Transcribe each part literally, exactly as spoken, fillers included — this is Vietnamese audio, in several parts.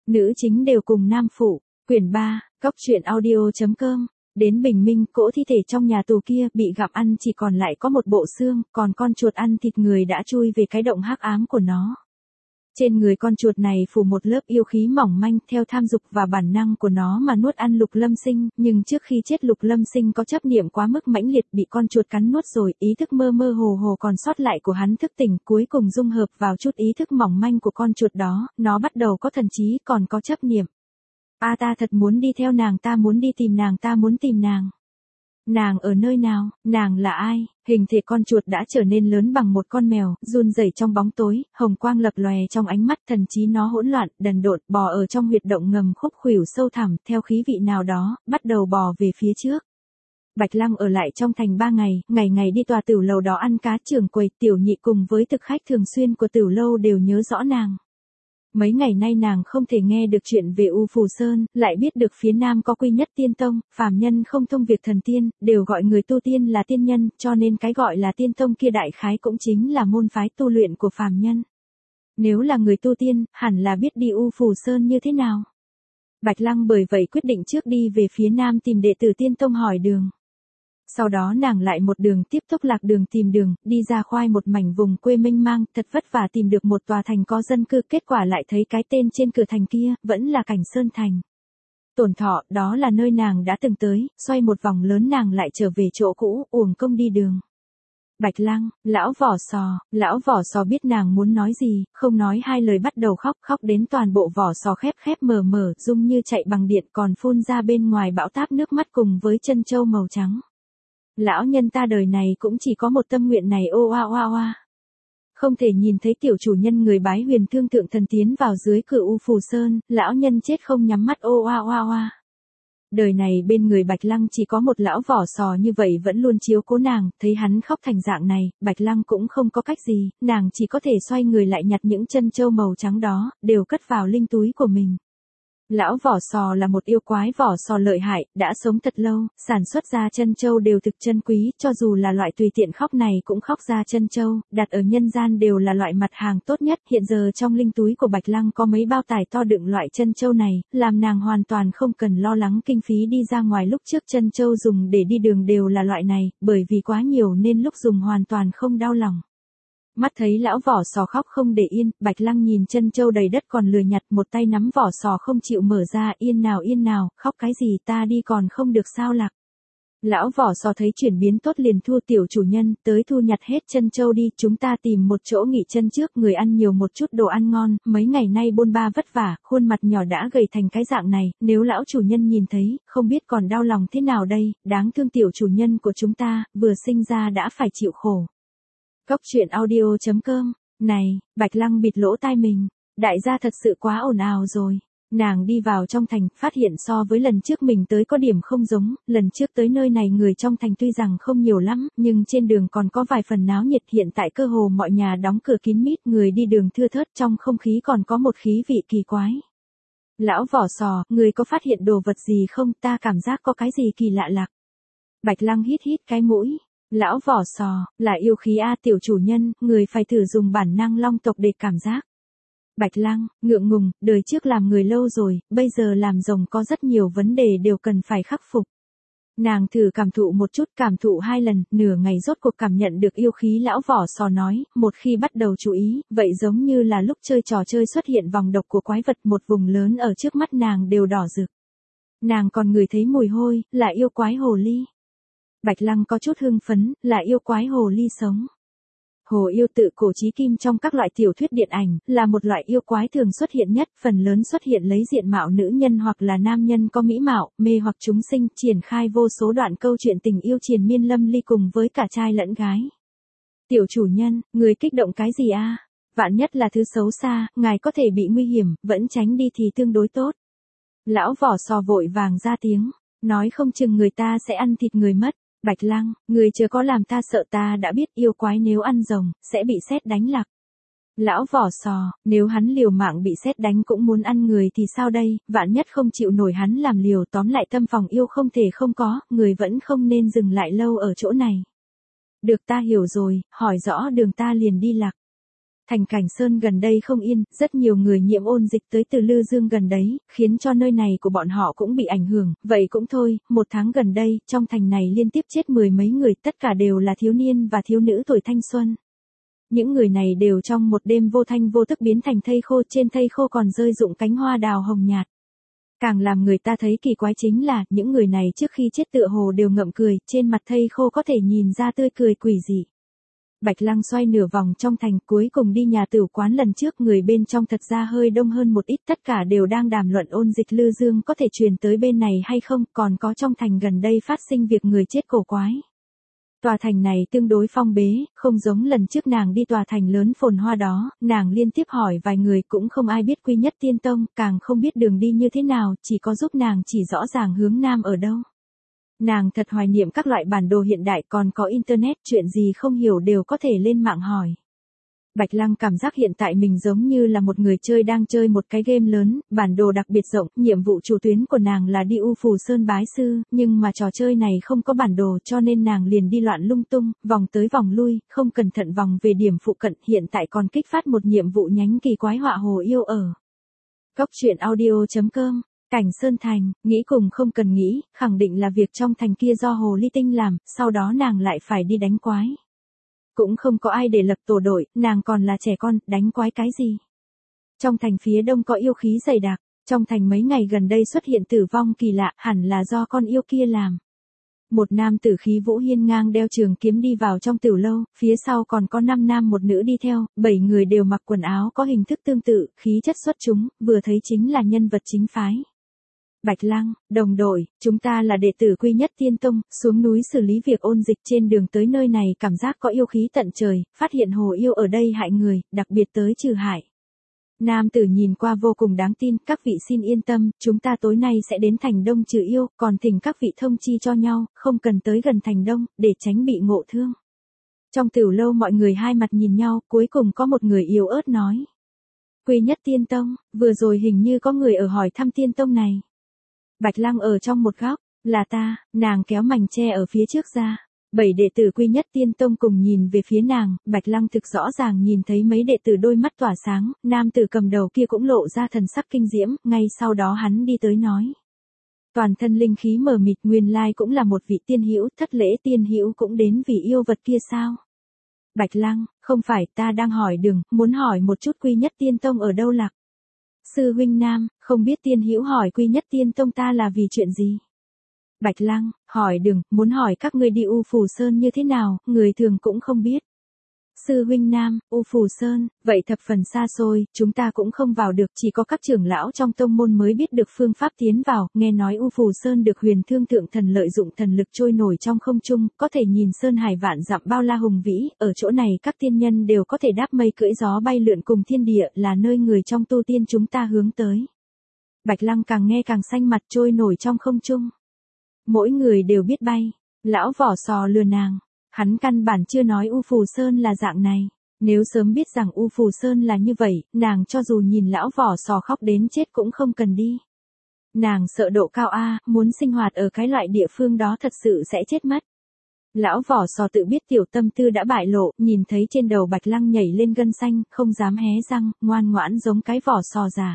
Nữ chính đều cùng nam phụ, quyển ba, cóc truyện audio chấm com. Đến bình minh, cỗ thi thể trong nhà tù kia bị gặm ăn chỉ còn lại có một bộ xương, còn con chuột ăn thịt người đã chui về cái động hắc ám của nó. Trên người con chuột này phủ một lớp yêu khí mỏng manh, theo tham dục và bản năng của nó mà nuốt ăn Lục Lâm Sinh, nhưng trước khi chết Lục Lâm Sinh có chấp niệm quá mức mãnh liệt bị con chuột cắn nuốt rồi, ý thức mơ mơ hồ hồ còn sót lại của hắn thức tỉnh, cuối cùng dung hợp vào chút ý thức mỏng manh của con chuột đó, nó bắt đầu có thần trí, còn có chấp niệm. A ta thật muốn đi theo nàng, ta muốn đi tìm nàng, ta muốn tìm nàng. Nàng ở nơi nào, nàng là ai? Hình thể con chuột đã trở nên lớn bằng một con mèo, run rẩy trong bóng tối, hồng quang lập lòe trong ánh mắt, thần trí nó hỗn loạn, đần độn, bò ở trong huyệt động ngầm khúc khuỷu sâu thẳm, theo khí vị nào đó, bắt đầu bò về phía trước. Bạch Lăng ở lại trong thành ba ngày, ngày ngày đi tòa tửu lầu đó ăn cá, trưởng quầy, tiểu nhị cùng với thực khách thường xuyên của tửu lâu đều nhớ rõ nàng. Mấy ngày nay nàng không thể nghe được chuyện về U Phù Sơn, lại biết được phía Nam có Quy Nhất Tiên Tông, phàm nhân không thông việc thần tiên, đều gọi người tu tiên là tiên nhân, cho nên cái gọi là tiên tông kia đại khái cũng chính là môn phái tu luyện của phàm nhân. Nếu là người tu tiên, hẳn là biết đi U Phù Sơn như thế nào. Bạch Lăng bởi vậy quyết định trước đi về phía Nam tìm đệ tử tiên tông hỏi đường. Sau đó nàng lại một đường tiếp tục lạc đường tìm đường, đi ra khoai một mảnh vùng quê mênh mang, thật vất vả tìm được một tòa thành có dân cư, kết quả lại thấy cái tên trên cửa thành kia, vẫn là Cảnh Sơn Thành. Tổn Thọ, đó là nơi nàng đã từng tới, xoay một vòng lớn nàng lại trở về chỗ cũ, uổng công đi đường. Bạch Lăng, lão vỏ sò, lão vỏ sò biết nàng muốn nói gì, không nói hai lời bắt đầu khóc, khóc đến toàn bộ vỏ sò khép khép mờ mờ, dung như chạy bằng điện, còn phun ra bên ngoài bão táp nước mắt cùng với chân châu màu trắng. Lão nhân ta đời này cũng chỉ có một tâm nguyện này, ô oa oa oa. Không thể nhìn thấy tiểu chủ nhân người bái huyền thương thượng thần tiến vào dưới cửa U Phù Sơn, lão nhân chết không nhắm mắt, ô oa oa oa. Đời này bên người Bạch Lăng chỉ có một lão vỏ sò như vậy vẫn luôn chiếu cố nàng, thấy hắn khóc thành dạng này, Bạch Lăng cũng không có cách gì, nàng chỉ có thể xoay người lại nhặt những chân châu màu trắng đó, đều cất vào linh túi của mình. Lão vỏ sò là một yêu quái vỏ sò lợi hại, đã sống thật lâu, sản xuất ra chân châu đều thực chân quý, cho dù là loại tùy tiện khóc này cũng khóc ra chân châu, đặt ở nhân gian đều là loại mặt hàng tốt nhất. Hiện giờ trong linh túi của Bạch Lăng có mấy bao tải to đựng loại chân châu này, làm nàng hoàn toàn không cần lo lắng kinh phí đi ra ngoài. Lúc trước chân châu dùng để đi đường đều là loại này, bởi vì quá nhiều nên lúc dùng hoàn toàn không đau lòng. Mắt thấy lão vỏ sò khóc không để yên, Bạch Lăng nhìn chân châu đầy đất còn lừa nhặt, một tay nắm vỏ sò không chịu mở ra, yên nào yên nào, khóc cái gì, ta đi còn không được sao lạc. Lão vỏ sò thấy chuyển biến tốt liền thua, tiểu chủ nhân, tới thu nhặt hết chân châu đi, chúng ta tìm một chỗ nghỉ chân trước, người ăn nhiều một chút đồ ăn ngon, mấy ngày nay bôn ba vất vả, khuôn mặt nhỏ đã gầy thành cái dạng này, nếu lão chủ nhân nhìn thấy, không biết còn đau lòng thế nào đây, đáng thương tiểu chủ nhân của chúng ta, vừa sinh ra đã phải chịu khổ. Cóc truyện audio chấm com. Này, Bạch Lăng bịt lỗ tai mình, đại gia thật sự quá ồn ào rồi. Nàng đi vào trong thành, phát hiện so với lần trước mình tới có điểm không giống, lần trước tới nơi này người trong thành tuy rằng không nhiều lắm, nhưng trên đường còn có vài phần náo nhiệt, hiện tại cơ hồ mọi nhà đóng cửa kín mít, người đi đường thưa thớt, trong không khí còn có một khí vị kỳ quái. Lão vỏ sò, người có phát hiện đồ vật gì không, ta cảm giác có cái gì kỳ lạ lạ. Bạch Lăng hít hít cái mũi. Lão vỏ sò, là yêu khí a, tiểu chủ nhân, người phải thử dùng bản năng long tộc để cảm giác. Bạch Lăng, ngượng ngùng, đời trước làm người lâu rồi, bây giờ làm rồng có rất nhiều vấn đề đều cần phải khắc phục. Nàng thử cảm thụ một chút, cảm thụ hai lần, nửa ngày rốt cuộc cảm nhận được yêu khí. Lão vỏ sò nói, một khi bắt đầu chú ý, vậy giống như là lúc chơi trò chơi xuất hiện vòng độc của quái vật, một vùng lớn ở trước mắt nàng đều đỏ rực. Nàng còn ngửi thấy mùi hôi, là yêu quái hồ ly. Bạch Lăng có chút hưng phấn, là yêu quái hồ ly sống. Hồ yêu tự cổ chí kim trong các loại tiểu thuyết điện ảnh, là một loại yêu quái thường xuất hiện nhất, phần lớn xuất hiện lấy diện mạo nữ nhân hoặc là nam nhân có mỹ mạo, mê hoặc chúng sinh, triển khai vô số đoạn câu chuyện tình yêu triền miên lâm ly cùng với cả trai lẫn gái. Tiểu chủ nhân, người kích động cái gì a? Vạn nhất là thứ xấu xa, ngài có thể bị nguy hiểm, vẫn tránh đi thì tương đối tốt. Lão vỏ sò vội vàng ra tiếng, nói không chừng người ta sẽ ăn thịt người mất. Bạch Lăng, người chớ có làm ta sợ, ta đã biết yêu quái nếu ăn rồng, sẽ bị sét đánh lạc. Lão vỏ sò, nếu hắn liều mạng bị sét đánh cũng muốn ăn người thì sao đây, vạn nhất không chịu nổi hắn làm liều, tóm lại tâm phòng yêu không thể không có, người vẫn không nên dừng lại lâu ở chỗ này. Được, ta hiểu rồi, hỏi rõ đường ta liền đi lạc. Thành Cảnh Sơn gần đây không yên, rất nhiều người nhiễm ôn dịch tới từ Lư Dương gần đấy, khiến cho nơi này của bọn họ cũng bị ảnh hưởng, vậy cũng thôi, một tháng gần đây, trong thành này liên tiếp chết mười mấy người, tất cả đều là thiếu niên và thiếu nữ tuổi thanh xuân. Những người này đều trong một đêm vô thanh vô tức biến thành thây khô, trên thây khô còn rơi rụng cánh hoa đào hồng nhạt. Càng làm người ta thấy kỳ quái chính là, những người này trước khi chết tựa hồ đều ngậm cười, trên mặt thây khô có thể nhìn ra tươi cười quỷ dị. Bạch Lăng xoay nửa vòng trong thành, cuối cùng đi nhà tửu quán lần trước, người bên trong thật ra hơi đông hơn một ít, tất cả đều đang đàm luận ôn dịch Lư Dương có thể truyền tới bên này hay không, còn có trong thành gần đây phát sinh việc người chết cổ quái. Tòa thành này tương đối phong bế, không giống lần trước nàng đi tòa thành lớn phồn hoa đó, nàng liên tiếp hỏi vài người cũng không ai biết Quy Nhất Tiên Tông, càng không biết đường đi như thế nào, chỉ có giúp nàng chỉ rõ ràng hướng nam ở đâu. Nàng thật hoài niệm các loại bản đồ hiện đại, còn có internet, chuyện gì không hiểu đều có thể lên mạng hỏi. Bạch Lăng cảm giác hiện tại mình giống như là một người chơi đang chơi một cái game lớn, bản đồ đặc biệt rộng, nhiệm vụ chủ tuyến của nàng là đi U Phù Sơn bái sư, nhưng mà trò chơi này không có bản đồ cho nên nàng liền đi loạn lung tung, vòng tới vòng lui, không cẩn thận vòng về điểm phụ cận, hiện tại còn kích phát một nhiệm vụ nhánh kỳ quái họa hồ yêu ở. Cốc truyện audio chấm com. Cảnh Sơn Thành, nghĩ cùng không cần nghĩ, khẳng định là việc trong thành kia do Hồ Ly Tinh làm, sau đó nàng lại phải đi đánh quái. Cũng không có ai để lập tổ đội, nàng còn là trẻ con, đánh quái cái gì. Trong thành phía đông có yêu khí dày đặc, trong thành mấy ngày gần đây xuất hiện tử vong kỳ lạ, hẳn là do con yêu kia làm. Một nam tử khí vũ hiên ngang đeo trường kiếm đi vào trong tiểu lâu, phía sau còn có năm nam một nữ đi theo, bảy người đều mặc quần áo có hình thức tương tự, khí chất xuất chúng, vừa thấy chính là nhân vật chính phái. Bạch Lăng, đồng đội, chúng ta là đệ tử Quy Nhất Tiên Tông, xuống núi xử lý việc ôn dịch, trên đường tới nơi này cảm giác có yêu khí tận trời, phát hiện hồ yêu ở đây hại người, đặc biệt tới trừ hại. Nam tử nhìn qua vô cùng đáng tin, các vị xin yên tâm, chúng ta tối nay sẽ đến thành đông trừ yêu, còn thỉnh các vị thông chi cho nhau, không cần tới gần thành đông, để tránh bị ngộ thương. Trong tiểu lâu mọi người hai mặt nhìn nhau, cuối cùng có một người yếu ớt nói. Quy Nhất Tiên Tông, vừa rồi hình như có người ở hỏi thăm Tiên Tông này. Bạch Lăng ở trong một góc, là ta, nàng kéo mảnh che ở phía trước ra. Bảy đệ tử Quy Nhất Tiên Tông cùng nhìn về phía nàng, Bạch Lăng thực rõ ràng nhìn thấy mấy đệ tử đôi mắt tỏa sáng, nam tử cầm đầu kia cũng lộ ra thần sắc kinh diễm, ngay sau đó hắn đi tới nói. Toàn thân linh khí mờ mịt, nguyên lai cũng là một vị tiên hữu, thất lễ tiên hữu cũng đến vì yêu vật kia sao? Bạch Lăng, không phải, ta đang hỏi đường, muốn hỏi một chút Quy Nhất Tiên Tông ở đâu lạc. Sư huynh nam, không biết tiên hữu hỏi Quy Nhất Tiên Tông ta là vì chuyện gì? Bạch Lăng, hỏi đừng, muốn hỏi các ngươi đi U Phù Sơn như thế nào, người thường cũng không biết. Sư huynh nam, U Phù Sơn, vậy thập phần xa xôi, chúng ta cũng không vào được, chỉ có các trưởng lão trong tông môn mới biết được phương pháp tiến vào, nghe nói U Phù Sơn được Huyền Thương Thượng Thần lợi dụng thần lực trôi nổi trong không trung, có thể nhìn sơn hải vạn dặm bao la hùng vĩ, ở chỗ này các tiên nhân đều có thể đáp mây cưỡi gió bay lượn cùng thiên địa, là nơi người trong tu tiên chúng ta hướng tới. Bạch Lăng càng nghe càng xanh mặt, trôi nổi trong không trung. Mỗi người đều biết bay, lão vỏ sò lừa nàng, hắn căn bản chưa nói U Phù Sơn là dạng này, nếu sớm biết rằng U Phù Sơn là như vậy, nàng cho dù nhìn lão vỏ sò khóc đến chết cũng không cần đi. Nàng sợ độ cao a, muốn sinh hoạt ở cái loại địa phương đó thật sự sẽ chết mất. Lão vỏ sò tự biết tiểu tâm tư đã bại lộ, nhìn thấy trên đầu Bạch Lăng nhảy lên gân xanh, không dám hé răng, ngoan ngoãn giống cái vỏ sò già.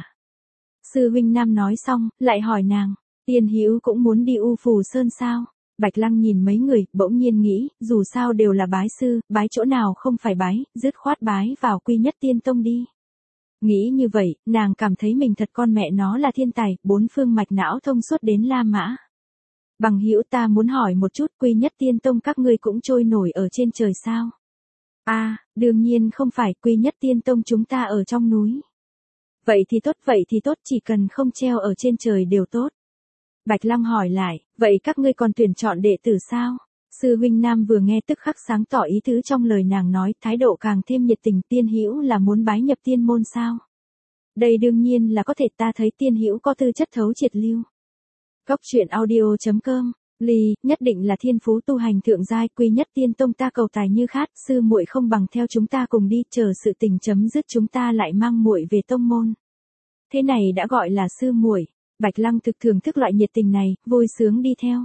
Sư huynh nam nói xong, lại hỏi nàng. Tiên hữu cũng muốn đi U Phù Sơn sao? Bạch Lăng nhìn mấy người, bỗng nhiên nghĩ, dù sao đều là bái sư, bái chỗ nào không phải bái, dứt khoát bái vào Quy Nhất Tiên Tông đi. Nghĩ như vậy, nàng cảm thấy mình thật con mẹ nó là thiên tài, bốn phương mạch não thông suốt đến La Mã. Bằng hữu ta muốn hỏi một chút, Quy Nhất Tiên Tông các ngươi cũng trôi nổi ở trên trời sao? A, à, đương nhiên không phải, Quy Nhất Tiên Tông chúng ta ở trong núi. Vậy thì tốt, vậy thì tốt, chỉ cần không treo ở trên trời đều tốt. Bạch Lăng hỏi lại, vậy các ngươi còn tuyển chọn đệ tử sao? Sư huynh nam vừa nghe tức khắc sáng tỏ ý tứ trong lời nàng nói, thái độ càng thêm nhiệt tình. Tiên hữu là muốn bái nhập tiên môn sao? Đây đương nhiên là có thể, ta thấy tiên hữu có tư chất thấu triệt lưu. Cốc truyện audio chấm com, Ly, nhất định là thiên phú tu hành thượng giai, Quy Nhất Tiên Tông ta cầu tài như khát, sư muội không bằng theo chúng ta cùng đi, chờ sự tình chấm dứt chúng ta lại mang muội về tông môn. Thế này đã gọi là sư muội. Bạch Lăng thực thưởng thức loại nhiệt tình này, vui sướng đi theo.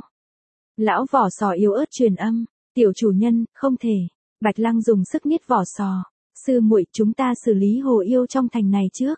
Lão vỏ sò yếu ớt truyền âm, tiểu chủ nhân, không thể. Bạch Lăng dùng sức niết vỏ sò. Sư muội, chúng ta xử lý hồ yêu trong thành này trước.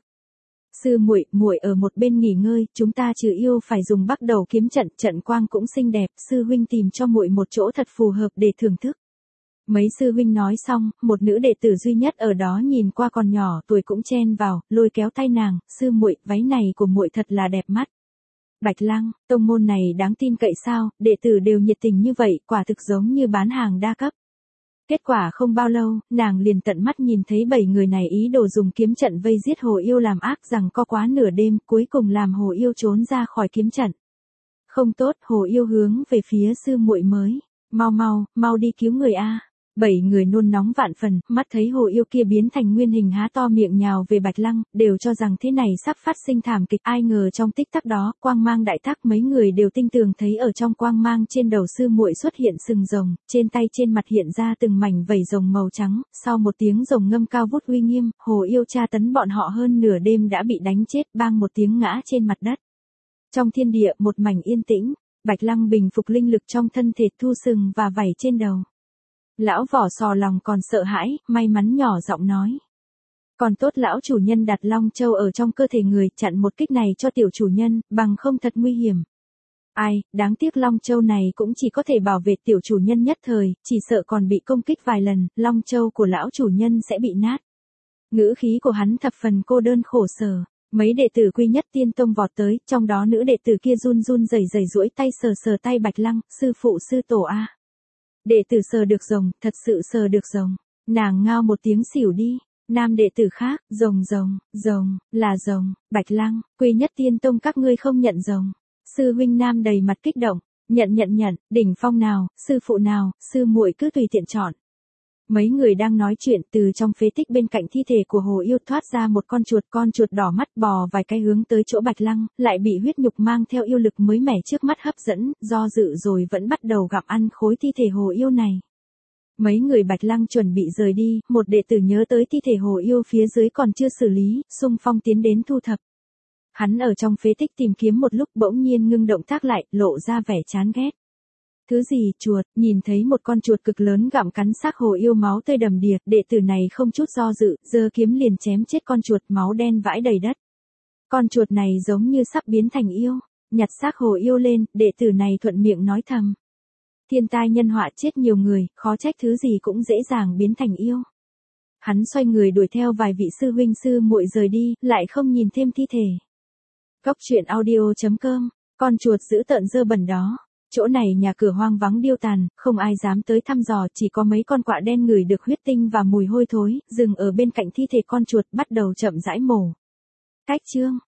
Sư muội, muội ở một bên nghỉ ngơi, chúng ta trừ yêu phải dùng bắt đầu kiếm trận, trận quang cũng xinh đẹp, sư huynh tìm cho muội một chỗ thật phù hợp để thưởng thức. Mấy sư huynh nói xong, một nữ đệ tử duy nhất ở đó nhìn qua còn nhỏ tuổi cũng chen vào, lôi kéo tay nàng, sư muội, váy này của muội thật là đẹp mắt. Bạch Lăng, tông môn này đáng tin cậy sao, đệ tử đều nhiệt tình như vậy, quả thực giống như bán hàng đa cấp. Kết quả không bao lâu, nàng liền tận mắt nhìn thấy bảy người này ý đồ dùng kiếm trận vây giết hồ yêu làm ác rằng co quá nửa đêm, cuối cùng làm hồ yêu trốn ra khỏi kiếm trận. Không tốt, hồ yêu hướng về phía sư muội mới. Mau mau, mau đi cứu người a. Bảy người nôn nóng vạn phần, mắt thấy hồ yêu kia biến thành nguyên hình há to miệng nhào về Bạch Lăng, đều cho rằng thế này sắp phát sinh thảm kịch. Ai ngờ trong tích tắc đó, quang mang đại thác, mấy người đều tinh tường thấy ở trong quang mang trên đầu sư muội xuất hiện sừng rồng, trên tay trên mặt hiện ra từng mảnh vảy rồng màu trắng. Sau một tiếng rồng ngâm cao vút uy nghiêm, hồ yêu tra tấn bọn họ hơn nửa đêm đã bị đánh chết, bang một tiếng ngã trên mặt đất. Trong thiên địa một mảnh yên tĩnh, Bạch Lăng bình phục linh lực trong thân thể, thu sừng và vảy trên đầu. Lão vỏ sò lòng còn sợ hãi, may mắn nhỏ giọng nói. Còn tốt lão chủ nhân đặt Long Châu ở trong cơ thể người, chặn một kích này cho tiểu chủ nhân, bằng không thật nguy hiểm. Ai, đáng tiếc Long Châu này cũng chỉ có thể bảo vệ tiểu chủ nhân nhất thời, chỉ sợ còn bị công kích vài lần, Long Châu của lão chủ nhân sẽ bị nát. Ngữ khí của hắn thập phần cô đơn khổ sở. Mấy đệ tử Quy Nhất Tiên Tông vọt tới, trong đó nữ đệ tử kia run run rẩy rẩy duỗi tay sờ sờ tay Bạch Lăng, sư phụ sư tổ a. Đệ tử sờ được rồng, thật sự sờ được rồng. Nàng ngao một tiếng xỉu đi. Nam đệ tử khác, rồng rồng, rồng, là rồng. Bạch Lăng, Quy Nhất Tiên Tông các ngươi không nhận rồng. Sư huynh nam đầy mặt kích động, nhận nhận nhận, đỉnh phong nào, sư phụ nào, sư muội cứ tùy tiện chọn. Mấy người đang nói chuyện, từ trong phế tích bên cạnh thi thể của hồ yêu thoát ra một con chuột, con chuột đỏ mắt bò vài cái hướng tới chỗ Bạch Lăng, lại bị huyết nhục mang theo yêu lực mới mẻ trước mắt hấp dẫn, do dự rồi vẫn bắt đầu gặm ăn khối thi thể hồ yêu này. Mấy người Bạch Lăng chuẩn bị rời đi, một đệ tử nhớ tới thi thể hồ yêu phía dưới còn chưa xử lý, xung phong tiến đến thu thập. Hắn ở trong phế tích tìm kiếm một lúc bỗng nhiên ngưng động tác lại, lộ ra vẻ chán ghét. Thứ gì, chuột, nhìn thấy một con chuột cực lớn gặm cắn xác hồ yêu máu tươi đầm đìa, đệ tử này không chút do dự, giơ kiếm liền chém chết con chuột, máu đen vãi đầy đất. Con chuột này giống như sắp biến thành yêu, nhặt xác hồ yêu lên, đệ tử này thuận miệng nói thầm. Thiên tai nhân họa chết nhiều người, khó trách thứ gì cũng dễ dàng biến thành yêu. Hắn xoay người đuổi theo vài vị sư huynh sư muội rời đi, lại không nhìn thêm thi thể. Góc truyện audio chấm com, con chuột dữ tợn dơ bẩn đó. Chỗ này nhà cửa hoang vắng điêu tàn, không ai dám tới thăm dò, chỉ có mấy con quạ đen ngửi được huyết tinh và mùi hôi thối, dừng ở bên cạnh thi thể con chuột, bắt đầu chậm rãi mổ. Cách chương